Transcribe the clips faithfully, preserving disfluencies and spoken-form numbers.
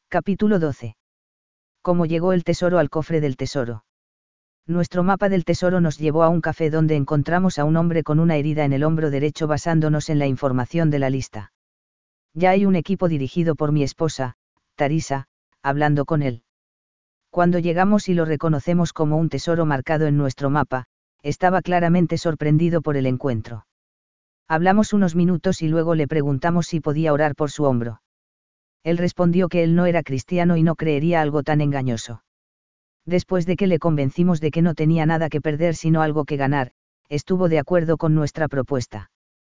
Capítulo doce. ¿Cómo llegó el tesoro al cofre del tesoro? Nuestro mapa del tesoro nos llevó a un café donde encontramos a un hombre con una herida en el hombro derecho basándonos en la información de la lista. Ya hay un equipo dirigido por mi esposa, Tarisa, hablando con él. Cuando llegamos y lo reconocemos como un tesoro marcado en nuestro mapa, estaba claramente sorprendido por el encuentro. Hablamos unos minutos y luego le preguntamos si podía orar por su hombro. Él respondió que él no era cristiano y no creería algo tan engañoso. Después de que le convencimos de que no tenía nada que perder sino algo que ganar, estuvo de acuerdo con nuestra propuesta.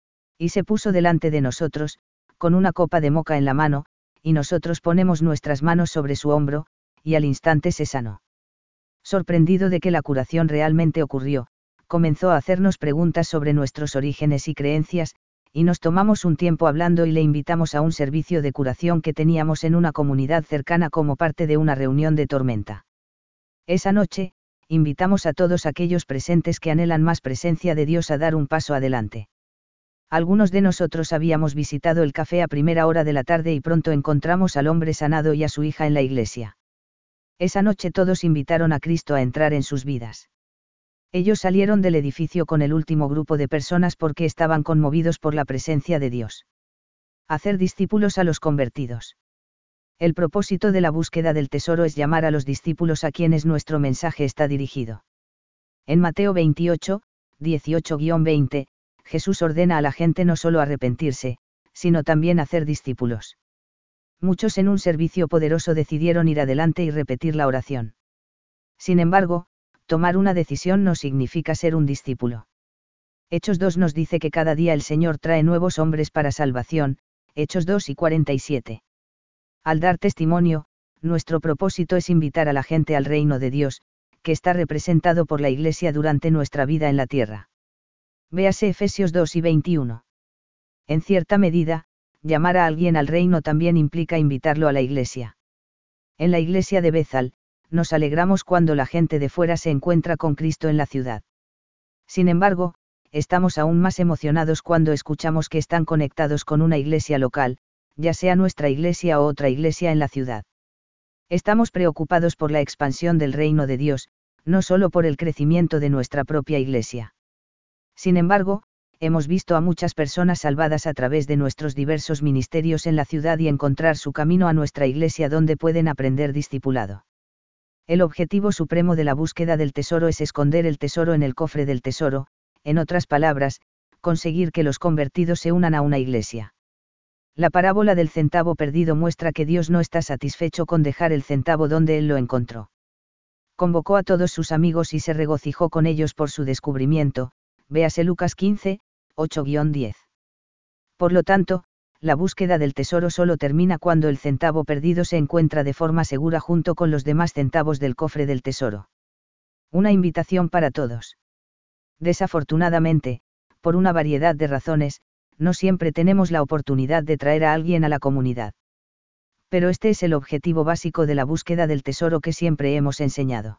Y se puso delante de nosotros, con una copa de moca en la mano, y nosotros ponemos nuestras manos sobre su hombro, y al instante se sanó. Sorprendido de que la curación realmente ocurrió, comenzó a hacernos preguntas sobre nuestros orígenes y creencias, y nos tomamos un tiempo hablando y le invitamos a un servicio de curación que teníamos en una comunidad cercana como parte de una reunión de tormenta. Esa noche, invitamos a todos aquellos presentes que anhelan más presencia de Dios a dar un paso adelante. Algunos de nosotros habíamos visitado el café a primera hora de la tarde y pronto encontramos al hombre sanado y a su hija en la iglesia. Esa noche todos invitaron a Cristo a entrar en sus vidas. Ellos salieron del edificio con el último grupo de personas porque estaban conmovidos por la presencia de Dios. Hacer discípulos a los convertidos. El propósito de la búsqueda del tesoro es llamar a los discípulos a quienes nuestro mensaje está dirigido. En Mateo veintiocho, dieciocho a veinte, Jesús ordena a la gente no solo arrepentirse, sino también hacer discípulos. Muchos en un servicio poderoso decidieron ir adelante y repetir la oración. Sin embargo, tomar una decisión no significa ser un discípulo. Hechos dos nos dice que cada día el Señor trae nuevos hombres para salvación, Hechos dos y cuarenta y siete. Al dar testimonio, nuestro propósito es invitar a la gente al reino de Dios, que está representado por la Iglesia durante nuestra vida en la tierra. Véase Efesios dos y veintiuno. En cierta medida, llamar a alguien al reino también implica invitarlo a la Iglesia. En la Iglesia de Bethal, nos alegramos cuando la gente de fuera se encuentra con Cristo en la ciudad. Sin embargo, estamos aún más emocionados cuando escuchamos que están conectados con una iglesia local, ya sea nuestra iglesia o otra iglesia en la ciudad. Estamos preocupados por la expansión del reino de Dios, no solo por el crecimiento de nuestra propia iglesia. Sin embargo, hemos visto a muchas personas salvadas a través de nuestros diversos ministerios en la ciudad y encontrar su camino a nuestra iglesia donde pueden aprender discipulado. El objetivo supremo de la búsqueda del tesoro es esconder el tesoro en el cofre del tesoro, en otras palabras, conseguir que los convertidos se unan a una iglesia. La parábola del centavo perdido muestra que Dios no está satisfecho con dejar el centavo donde Él lo encontró. Convocó a todos sus amigos y se regocijó con ellos por su descubrimiento, véase Lucas quince, ocho a diez. Por lo tanto, la búsqueda del tesoro solo termina cuando el centavo perdido se encuentra de forma segura junto con los demás centavos del cofre del tesoro. Una invitación para todos. Desafortunadamente, por una variedad de razones, no siempre tenemos la oportunidad de traer a alguien a la comunidad. Pero este es el objetivo básico de la búsqueda del tesoro que siempre hemos enseñado.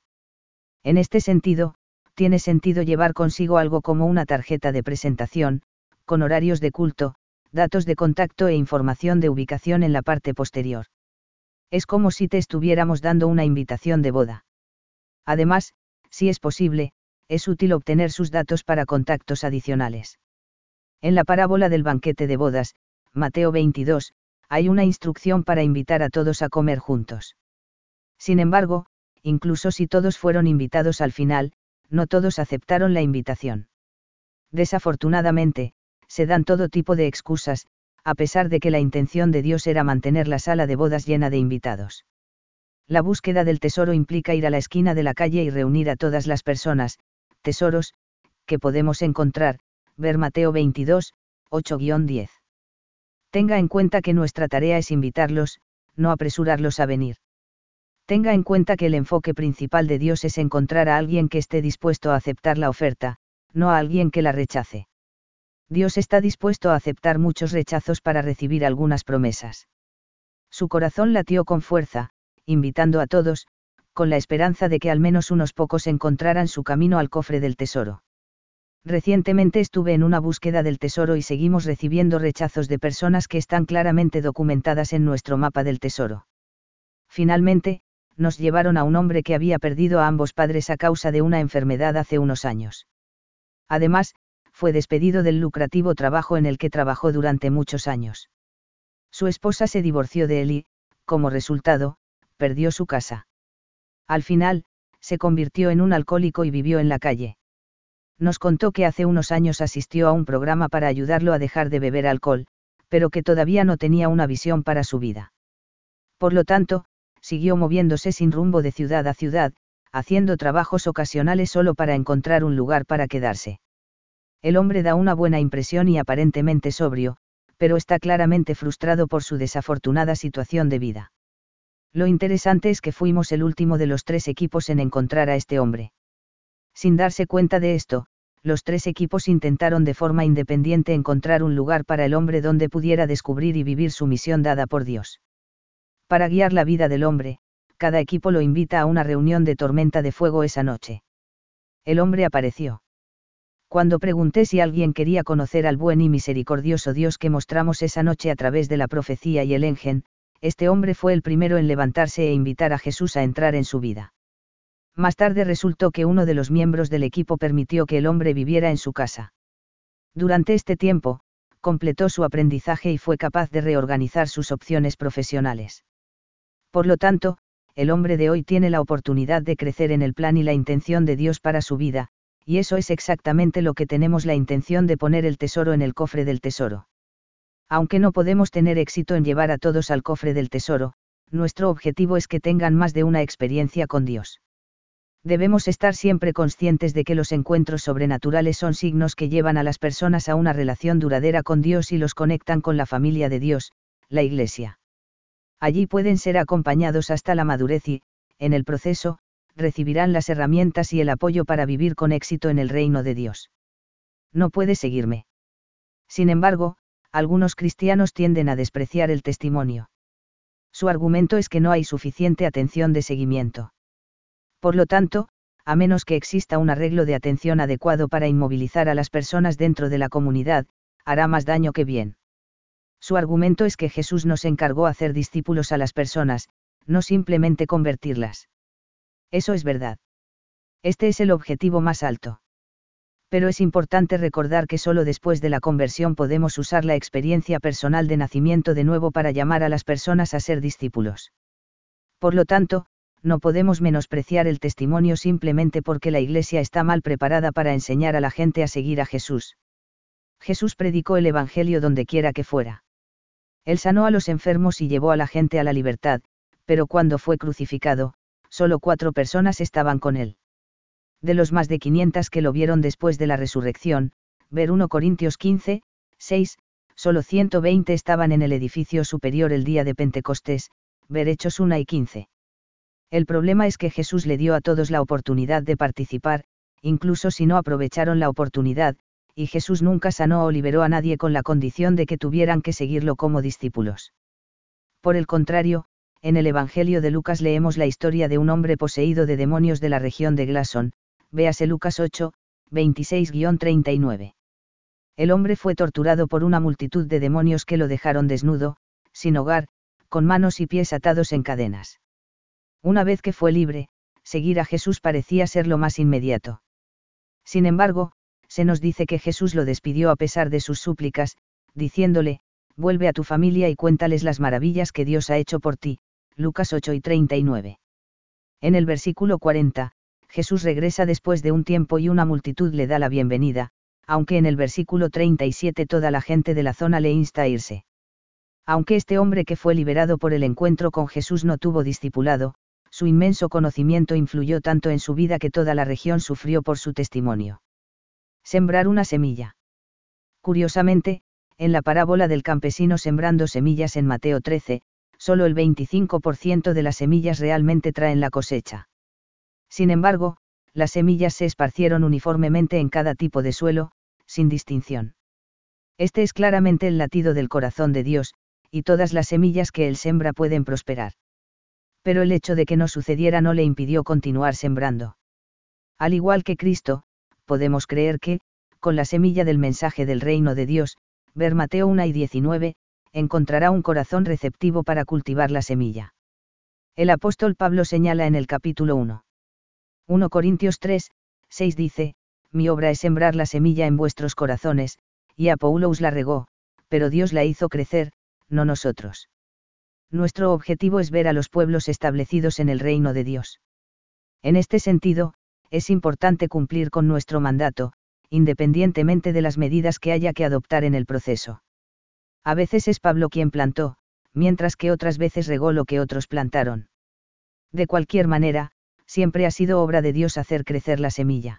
En este sentido, tiene sentido llevar consigo algo como una tarjeta de presentación, con horarios de culto, datos de contacto e información de ubicación en la parte posterior. Es como si te estuviéramos dando una invitación de boda. Además, si es posible, es útil obtener sus datos para contactos adicionales. En la parábola del banquete de bodas, Mateo veintidós, hay una instrucción para invitar a todos a comer juntos. Sin embargo, incluso si todos fueron invitados al final, no todos aceptaron la invitación. Desafortunadamente, se dan todo tipo de excusas, a pesar de que la intención de Dios era mantener la sala de bodas llena de invitados. La búsqueda del tesoro implica ir a la esquina de la calle y reunir a todas las personas, tesoros, que podemos encontrar, ver Mateo veintidós, ocho a diez. Tenga en cuenta que nuestra tarea es invitarlos, no apresurarlos a venir. Tenga en cuenta que el enfoque principal de Dios es encontrar a alguien que esté dispuesto a aceptar la oferta, no a alguien que la rechace. Dios está dispuesto a aceptar muchos rechazos para recibir algunas promesas. Su corazón latió con fuerza, invitando a todos, con la esperanza de que al menos unos pocos encontraran su camino al cofre del tesoro. Recientemente estuve en una búsqueda del tesoro y seguimos recibiendo rechazos de personas que están claramente documentadas en nuestro mapa del tesoro. Finalmente, nos llevaron a un hombre que había perdido a ambos padres a causa de una enfermedad hace unos años. Además, fue despedido del lucrativo trabajo en el que trabajó durante muchos años. Su esposa se divorció de él y, como resultado, perdió su casa. Al final, se convirtió en un alcohólico y vivió en la calle. Nos contó que hace unos años asistió a un programa para ayudarlo a dejar de beber alcohol, pero que todavía no tenía una visión para su vida. Por lo tanto, siguió moviéndose sin rumbo de ciudad a ciudad, haciendo trabajos ocasionales solo para encontrar un lugar para quedarse. El hombre da una buena impresión y aparentemente sobrio, pero está claramente frustrado por su desafortunada situación de vida. Lo interesante es que fuimos el último de los tres equipos en encontrar a este hombre. Sin darse cuenta de esto, los tres equipos intentaron de forma independiente encontrar un lugar para el hombre donde pudiera descubrir y vivir su misión dada por Dios. Para guiar la vida del hombre, cada equipo lo invita a una reunión de tormenta de fuego esa noche. El hombre apareció. Cuando pregunté si alguien quería conocer al buen y misericordioso Dios que mostramos esa noche a través de la profecía y el engen, este hombre fue el primero en levantarse e invitar a Jesús a entrar en su vida. Más tarde resultó que uno de los miembros del equipo permitió que el hombre viviera en su casa. Durante este tiempo, completó su aprendizaje y fue capaz de reorganizar sus opciones profesionales. Por lo tanto, el hombre de hoy tiene la oportunidad de crecer en el plan y la intención de Dios para su vida, y eso es exactamente lo que tenemos la intención de poner el tesoro en el cofre del tesoro. Aunque no podemos tener éxito en llevar a todos al cofre del tesoro, nuestro objetivo es que tengan más de una experiencia con Dios. Debemos estar siempre conscientes de que los encuentros sobrenaturales son signos que llevan a las personas a una relación duradera con Dios y los conectan con la familia de Dios, la Iglesia. Allí pueden ser acompañados hasta la madurez y, en el proceso, recibirán las herramientas y el apoyo para vivir con éxito en el reino de Dios. No puede seguirme. Sin embargo, algunos cristianos tienden a despreciar el testimonio. Su argumento es que no hay suficiente atención de seguimiento. Por lo tanto, a menos que exista un arreglo de atención adecuado para inmovilizar a las personas dentro de la comunidad, hará más daño que bien. Su argumento es que Jesús nos encargó hacer discípulos a las personas, no simplemente convertirlas. Eso es verdad. Este es el objetivo más alto. Pero es importante recordar que solo después de la conversión podemos usar la experiencia personal de nacimiento de nuevo para llamar a las personas a ser discípulos. Por lo tanto, no podemos menospreciar el testimonio simplemente porque la Iglesia está mal preparada para enseñar a la gente a seguir a Jesús. Jesús predicó el Evangelio donde quiera que fuera. Él sanó a los enfermos y llevó a la gente a la libertad, pero cuando fue crucificado, solo cuatro personas estaban con él. De los más de quinientos que lo vieron después de la resurrección, ver primera Corintios quince, seis, solo ciento veinte estaban en el edificio superior el día de Pentecostés, ver Hechos uno y quince. El problema es que Jesús le dio a todos la oportunidad de participar, incluso si no aprovecharon la oportunidad, y Jesús nunca sanó o liberó a nadie con la condición de que tuvieran que seguirlo como discípulos. Por el contrario, en el Evangelio de Lucas leemos la historia de un hombre poseído de demonios de la región de Glasón, véase Lucas ocho, veintiséis a treinta y nueve. El hombre fue torturado por una multitud de demonios que lo dejaron desnudo, sin hogar, con manos y pies atados en cadenas. Una vez que fue libre, seguir a Jesús parecía ser lo más inmediato. Sin embargo, se nos dice que Jesús lo despidió a pesar de sus súplicas, diciéndole, vuelve a tu familia y cuéntales las maravillas que Dios ha hecho por ti, Lucas ocho y treinta y nueve. En el versículo cuarenta, Jesús regresa después de un tiempo y una multitud le da la bienvenida, aunque en el versículo treinta y siete toda la gente de la zona le insta a irse. Aunque este hombre que fue liberado por el encuentro con Jesús no tuvo discipulado, su inmenso conocimiento influyó tanto en su vida que toda la región sufrió por su testimonio. Sembrar una semilla. Curiosamente, en la parábola del campesino sembrando semillas en Mateo trece, solo el veinticinco por ciento de las semillas realmente traen la cosecha. Sin embargo, las semillas se esparcieron uniformemente en cada tipo de suelo, sin distinción. Este es claramente el latido del corazón de Dios, y todas las semillas que Él sembra pueden prosperar. Pero el hecho de que no sucediera no le impidió continuar sembrando. Al igual que Cristo, podemos creer que, con la semilla del mensaje del reino de Dios, ver Mateo uno y diecinueve, encontrará un corazón receptivo para cultivar la semilla. El apóstol Pablo señala en el capítulo uno. primera Corintios tres, seis dice, mi obra es sembrar la semilla en vuestros corazones, y Apoulos la regó, pero Dios la hizo crecer, no nosotros. Nuestro objetivo es ver a los pueblos establecidos en el reino de Dios. En este sentido, es importante cumplir con nuestro mandato, independientemente de las medidas que haya que adoptar en el proceso. A veces es Pablo quien plantó, mientras que otras veces regó lo que otros plantaron. De cualquier manera, siempre ha sido obra de Dios hacer crecer la semilla.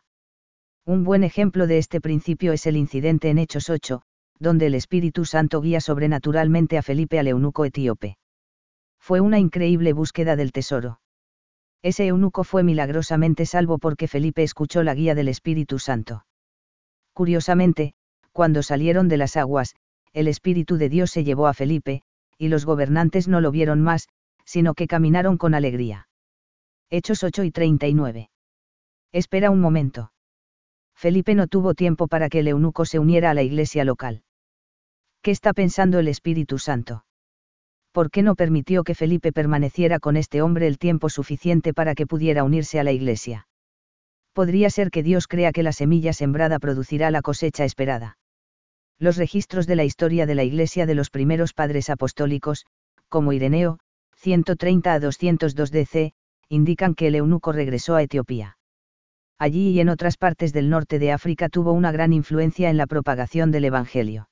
Un buen ejemplo de este principio es el incidente en Hechos ocho, donde el Espíritu Santo guía sobrenaturalmente a Felipe al eunuco etíope. Fue una increíble búsqueda del tesoro. Ese eunuco fue milagrosamente salvo porque Felipe escuchó la guía del Espíritu Santo. Curiosamente, cuando salieron de las aguas, el Espíritu de Dios se llevó a Felipe, y los gobernantes no lo vieron más, sino que caminaron con alegría. Hechos ocho y treinta y nueve. Espera un momento. Felipe no tuvo tiempo para que el eunuco se uniera a la iglesia local. ¿Qué está pensando el Espíritu Santo? ¿Por qué no permitió que Felipe permaneciera con este hombre el tiempo suficiente para que pudiera unirse a la iglesia? Podría ser que Dios crea que la semilla sembrada producirá la cosecha esperada. Los registros de la historia de la iglesia de los primeros padres apostólicos, como Ireneo, ciento treinta a doscientos dos D C, indican que el eunuco regresó a Etiopía. Allí y en otras partes del norte de África tuvo una gran influencia en la propagación del Evangelio.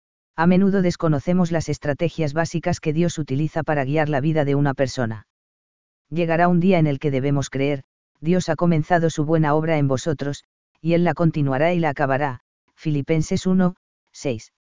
A menudo desconocemos las estrategias básicas que Dios utiliza para guiar la vida de una persona. Llegará un día en el que debemos creer, Dios ha comenzado su buena obra en vosotros, y Él la continuará y la acabará. Filipenses uno, seis.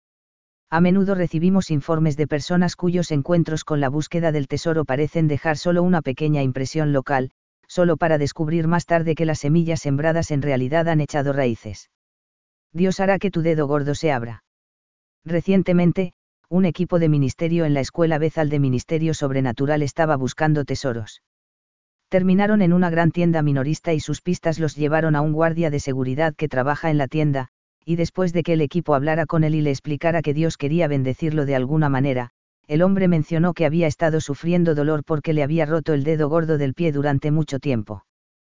A menudo recibimos informes de personas cuyos encuentros con la búsqueda del tesoro parecen dejar solo una pequeña impresión local, solo para descubrir más tarde que las semillas sembradas en realidad han echado raíces. Dios hará que tu dedo gordo se abra. Recientemente, un equipo de ministerio en la Escuela Bethel de Ministerio Sobrenatural estaba buscando tesoros. Terminaron en una gran tienda minorista y sus pistas los llevaron a un guardia de seguridad que trabaja en la tienda, y después de que el equipo hablara con él y le explicara que Dios quería bendecirlo de alguna manera, el hombre mencionó que había estado sufriendo dolor porque le había roto el dedo gordo del pie durante mucho tiempo.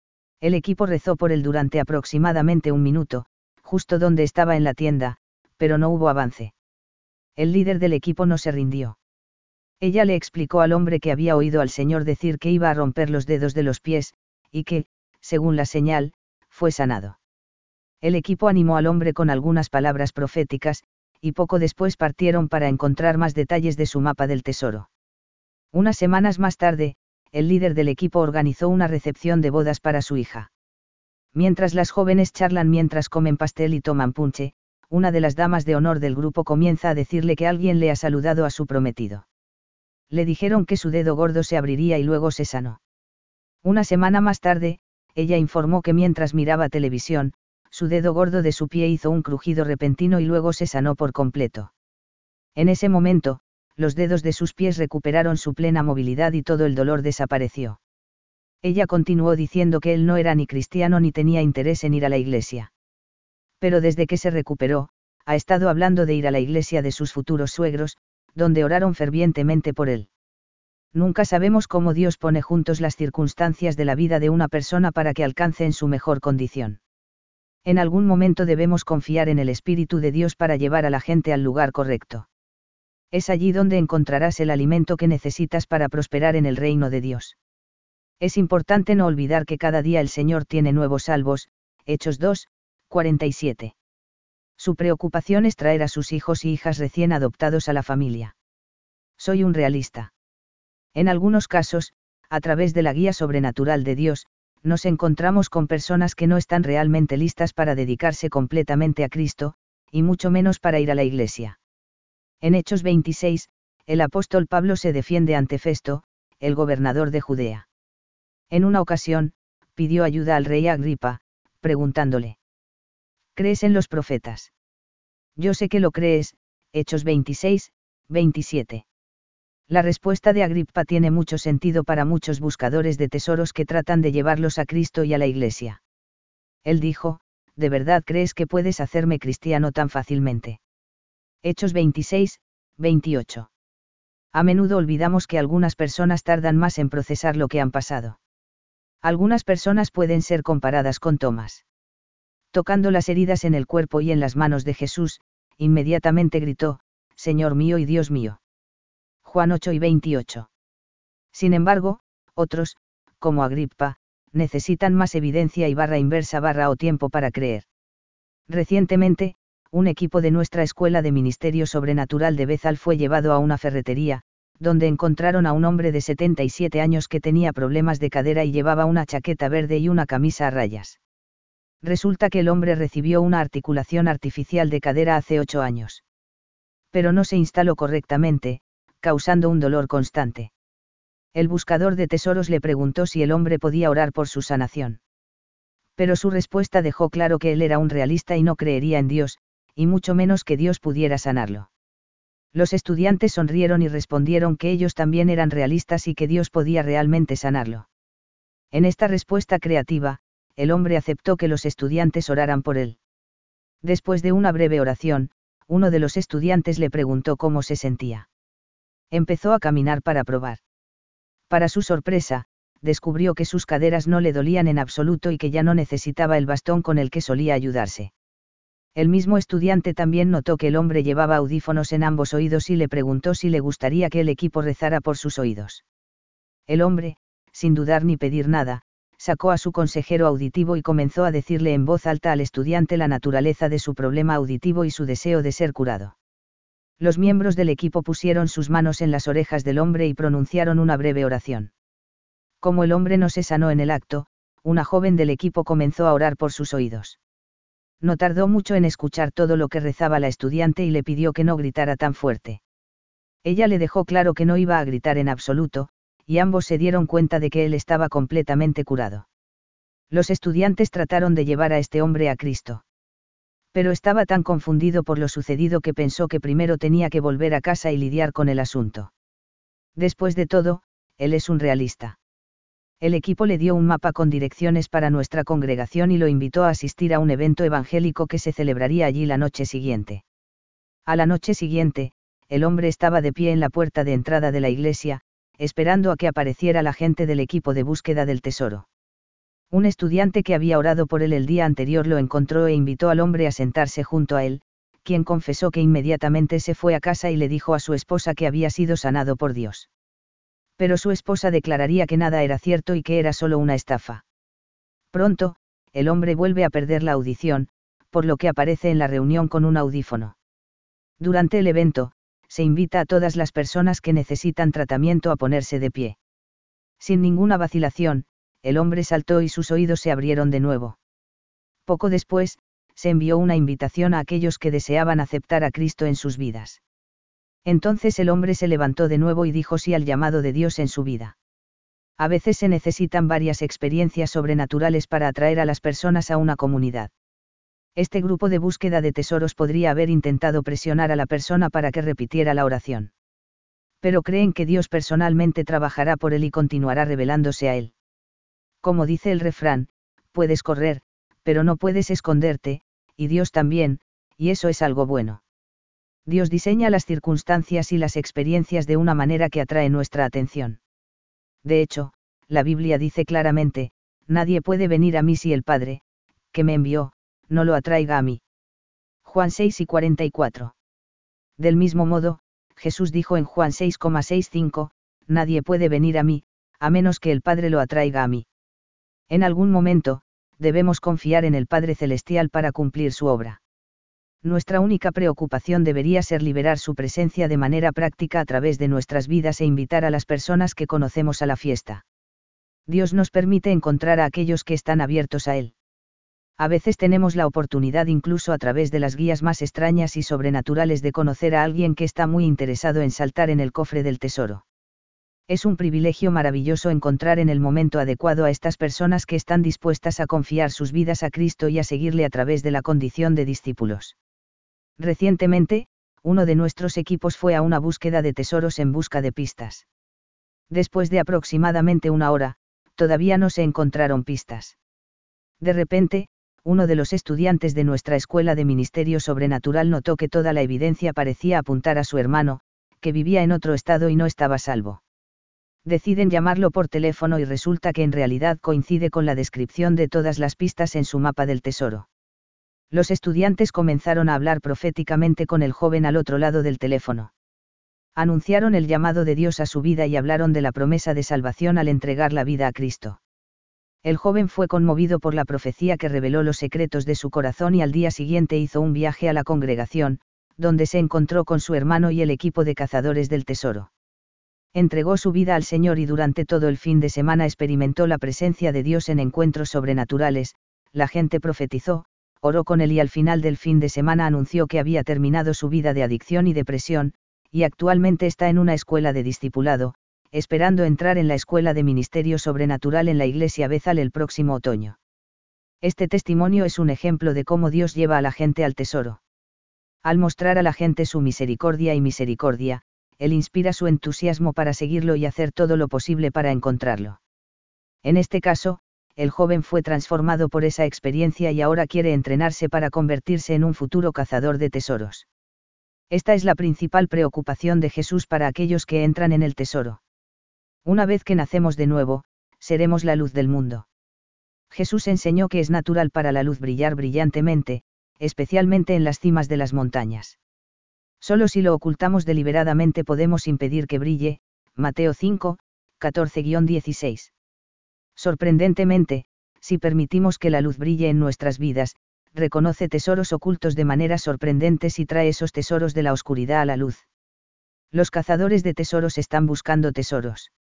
El equipo rezó por él durante aproximadamente un minuto, justo donde estaba en la tienda, pero no hubo avance. El líder del equipo no se rindió. Ella le explicó al hombre que había oído al Señor decir que iba a romper los dedos de los pies, y que, según la señal, fue sanado. El equipo animó al hombre con algunas palabras proféticas, y poco después partieron para encontrar más detalles de su mapa del tesoro. Unas semanas más tarde, el líder del equipo organizó una recepción de bodas para su hija. Mientras las jóvenes charlan mientras comen pastel y toman punche, una de las damas de honor del grupo comienza a decirle que alguien le ha saludado a su prometido. Le dijeron que su dedo gordo se abriría y luego se sanó. Una semana más tarde, ella informó que mientras miraba televisión, su dedo gordo de su pie hizo un crujido repentino y luego se sanó por completo. En ese momento, los dedos de sus pies recuperaron su plena movilidad y todo el dolor desapareció. Ella continuó diciendo que él no era ni cristiano ni tenía interés en ir a la iglesia. Pero desde que se recuperó, ha estado hablando de ir a la iglesia de sus futuros suegros, donde oraron fervientemente por él. Nunca sabemos cómo Dios pone juntos las circunstancias de la vida de una persona para que alcance en su mejor condición. En algún momento debemos confiar en el Espíritu de Dios para llevar a la gente al lugar correcto. Es allí donde encontrarás el alimento que necesitas para prosperar en el reino de Dios. Es importante no olvidar que cada día el Señor tiene nuevos salvos. Hechos dos, cuarenta y siete. Su preocupación es traer a sus hijos y hijas recién adoptados a la familia. Soy un realista. En algunos casos, a través de la guía sobrenatural de Dios, nos encontramos con personas que no están realmente listas para dedicarse completamente a Cristo, y mucho menos para ir a la iglesia. En Hechos veintiséis, el apóstol Pablo se defiende ante Festo, el gobernador de Judea. En una ocasión, pidió ayuda al rey Agripa, preguntándole: ¿crees en los profetas? Yo sé que lo crees. Hechos veintiséis, veintisiete. La respuesta de Agripa tiene mucho sentido para muchos buscadores de tesoros que tratan de llevarlos a Cristo y a la Iglesia. Él dijo: ¿de verdad crees que puedes hacerme cristiano tan fácilmente? Hechos veintiséis, veintiocho. A menudo olvidamos que algunas personas tardan más en procesar lo que han pasado. Algunas personas pueden ser comparadas con Tomás. Tocando las heridas en el cuerpo y en las manos de Jesús, inmediatamente gritó, Señor mío y Dios mío. Juan ocho y veintiocho. Sin embargo, otros, como Agripa, necesitan más evidencia y barra inversa barra o tiempo para creer. Recientemente, un equipo de nuestra Escuela de Ministerio Sobrenatural de Bethel fue llevado a una ferretería, donde encontraron a un hombre de setenta y siete años que tenía problemas de cadera y llevaba una chaqueta verde y una camisa a rayas. Resulta que el hombre recibió una articulación artificial de cadera hace ocho años. Pero no se instaló correctamente, causando un dolor constante. El buscador de tesoros le preguntó si el hombre podía orar por su sanación. Pero su respuesta dejó claro que él era un realista y no creería en Dios, y mucho menos que Dios pudiera sanarlo. Los estudiantes sonrieron y respondieron que ellos también eran realistas y que Dios podía realmente sanarlo. En esta respuesta creativa, el hombre aceptó que los estudiantes oraran por él. Después de una breve oración, uno de los estudiantes le preguntó cómo se sentía. Empezó a caminar para probar. Para su sorpresa, descubrió que sus caderas no le dolían en absoluto y que ya no necesitaba el bastón con el que solía ayudarse. El mismo estudiante también notó que el hombre llevaba audífonos en ambos oídos y le preguntó si le gustaría que el equipo rezara por sus oídos. El hombre, sin dudar ni pedir nada, sacó a su consejero auditivo y comenzó a decirle en voz alta al estudiante la naturaleza de su problema auditivo y su deseo de ser curado. Los miembros del equipo pusieron sus manos en las orejas del hombre y pronunciaron una breve oración. Como el hombre no se sanó en el acto, una joven del equipo comenzó a orar por sus oídos. No tardó mucho en escuchar todo lo que rezaba la estudiante y le pidió que no gritara tan fuerte. Ella le dejó claro que no iba a gritar en absoluto, y ambos se dieron cuenta de que él estaba completamente curado. Los estudiantes trataron de llevar a este hombre a Cristo. Pero estaba tan confundido por lo sucedido que pensó que primero tenía que volver a casa y lidiar con el asunto. Después de todo, él es un realista. El equipo le dio un mapa con direcciones para nuestra congregación y lo invitó a asistir a un evento evangélico que se celebraría allí la noche siguiente. A la noche siguiente, el hombre estaba de pie en la puerta de entrada de la iglesia, esperando a que apareciera la gente del equipo de búsqueda del tesoro. Un estudiante que había orado por él el día anterior lo encontró e invitó al hombre a sentarse junto a él, quien confesó que inmediatamente se fue a casa y le dijo a su esposa que había sido sanado por Dios. Pero su esposa declararía que nada era cierto y que era solo una estafa. Pronto, el hombre vuelve a perder la audición, por lo que aparece en la reunión con un audífono. Durante el evento, se invita a todas las personas que necesitan tratamiento a ponerse de pie. Sin ninguna vacilación, el hombre saltó y sus oídos se abrieron de nuevo. Poco después, se envió una invitación a aquellos que deseaban aceptar a Cristo en sus vidas. Entonces el hombre se levantó de nuevo y dijo sí al llamado de Dios en su vida. A veces se necesitan varias experiencias sobrenaturales para atraer a las personas a una comunidad. Este grupo de búsqueda de tesoros podría haber intentado presionar a la persona para que repitiera la oración. Pero creen que Dios personalmente trabajará por él y continuará revelándose a él. Como dice el refrán, puedes correr, pero no puedes esconderte, y Dios también, y eso es algo bueno. Dios diseña las circunstancias y las experiencias de una manera que atrae nuestra atención. De hecho, la Biblia dice claramente, nadie puede venir a mí si el Padre, que me envió, no lo atraiga a mí. Juan seis y cuarenta y cuatro. Del mismo modo, Jesús dijo en Juan seis sesenta y cinco, nadie puede venir a mí, a menos que el Padre lo atraiga a mí. En algún momento, debemos confiar en el Padre Celestial para cumplir su obra. Nuestra única preocupación debería ser liberar su presencia de manera práctica a través de nuestras vidas e invitar a las personas que conocemos a la fiesta. Dios nos permite encontrar a aquellos que están abiertos a Él. A veces tenemos la oportunidad incluso a través de las guías más extrañas y sobrenaturales de conocer a alguien que está muy interesado en saltar en el cofre del tesoro. Es un privilegio maravilloso encontrar en el momento adecuado a estas personas que están dispuestas a confiar sus vidas a Cristo y a seguirle a través de la condición de discípulos. Recientemente, uno de nuestros equipos fue a una búsqueda de tesoros en busca de pistas. Después de aproximadamente una hora, todavía no se encontraron pistas. De repente, uno de los estudiantes de nuestra escuela de ministerio sobrenatural notó que toda la evidencia parecía apuntar a su hermano, que vivía en otro estado y no estaba a salvo. Deciden llamarlo por teléfono y resulta que en realidad coincide con la descripción de todas las pistas en su mapa del tesoro. Los estudiantes comenzaron a hablar proféticamente con el joven al otro lado del teléfono. Anunciaron el llamado de Dios a su vida y hablaron de la promesa de salvación al entregar la vida a Cristo. El joven fue conmovido por la profecía que reveló los secretos de su corazón y al día siguiente hizo un viaje a la congregación, donde se encontró con su hermano y el equipo de cazadores del tesoro. Entregó su vida al Señor y durante todo el fin de semana experimentó la presencia de Dios en encuentros sobrenaturales. La gente profetizó, oró con él y al final del fin de semana anunció que había terminado su vida de adicción y depresión, y actualmente está en una escuela de discipulado, esperando entrar en la escuela de ministerio sobrenatural en la iglesia Bethel el próximo otoño. Este testimonio es un ejemplo de cómo Dios lleva a la gente al tesoro. Al mostrar a la gente su misericordia y misericordia, Él inspira su entusiasmo para seguirlo y hacer todo lo posible para encontrarlo. En este caso, el joven fue transformado por esa experiencia y ahora quiere entrenarse para convertirse en un futuro cazador de tesoros. Esta es la principal preocupación de Jesús para aquellos que entran en el tesoro. Una vez que nacemos de nuevo, seremos la luz del mundo. Jesús enseñó que es natural para la luz brillar brillantemente, especialmente en las cimas de las montañas. Solo si lo ocultamos deliberadamente podemos impedir que brille. Mateo cinco, catorce a dieciséis. Sorprendentemente, si permitimos que la luz brille en nuestras vidas, reconoce tesoros ocultos de maneras sorprendentes y trae esos tesoros de la oscuridad a la luz. Los cazadores de tesoros están buscando tesoros.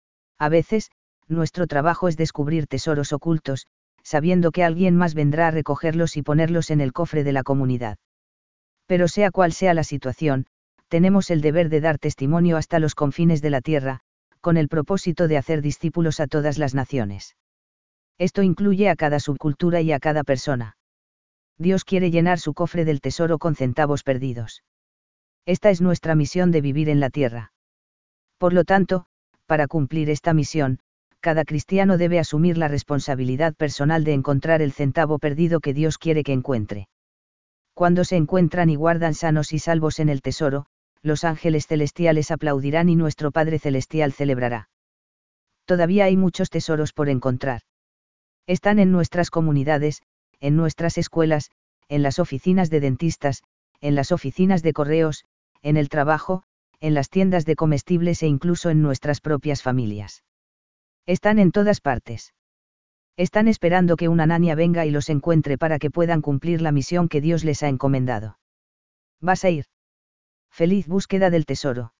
A veces, nuestro trabajo es descubrir tesoros ocultos, sabiendo que alguien más vendrá a recogerlos y ponerlos en el cofre de la comunidad. Pero sea cual sea la situación, tenemos el deber de dar testimonio hasta los confines de la tierra, con el propósito de hacer discípulos a todas las naciones. Esto incluye a cada subcultura y a cada persona. Dios quiere llenar su cofre del tesoro con centavos perdidos. Esta es nuestra misión de vivir en la tierra. Por lo tanto, para cumplir esta misión, cada cristiano debe asumir la responsabilidad personal de encontrar el centavo perdido que Dios quiere que encuentre. Cuando se encuentran y guardan sanos y salvos en el tesoro, los ángeles celestiales aplaudirán y nuestro Padre Celestial celebrará. Todavía hay muchos tesoros por encontrar. Están en nuestras comunidades, en nuestras escuelas, en las oficinas de dentistas, en las oficinas de correos, en el trabajo, en las tiendas de comestibles e incluso en nuestras propias familias. Están en todas partes. Están esperando que una nania venga y los encuentre para que puedan cumplir la misión que Dios les ha encomendado. ¿Vas a ir? Feliz búsqueda del tesoro.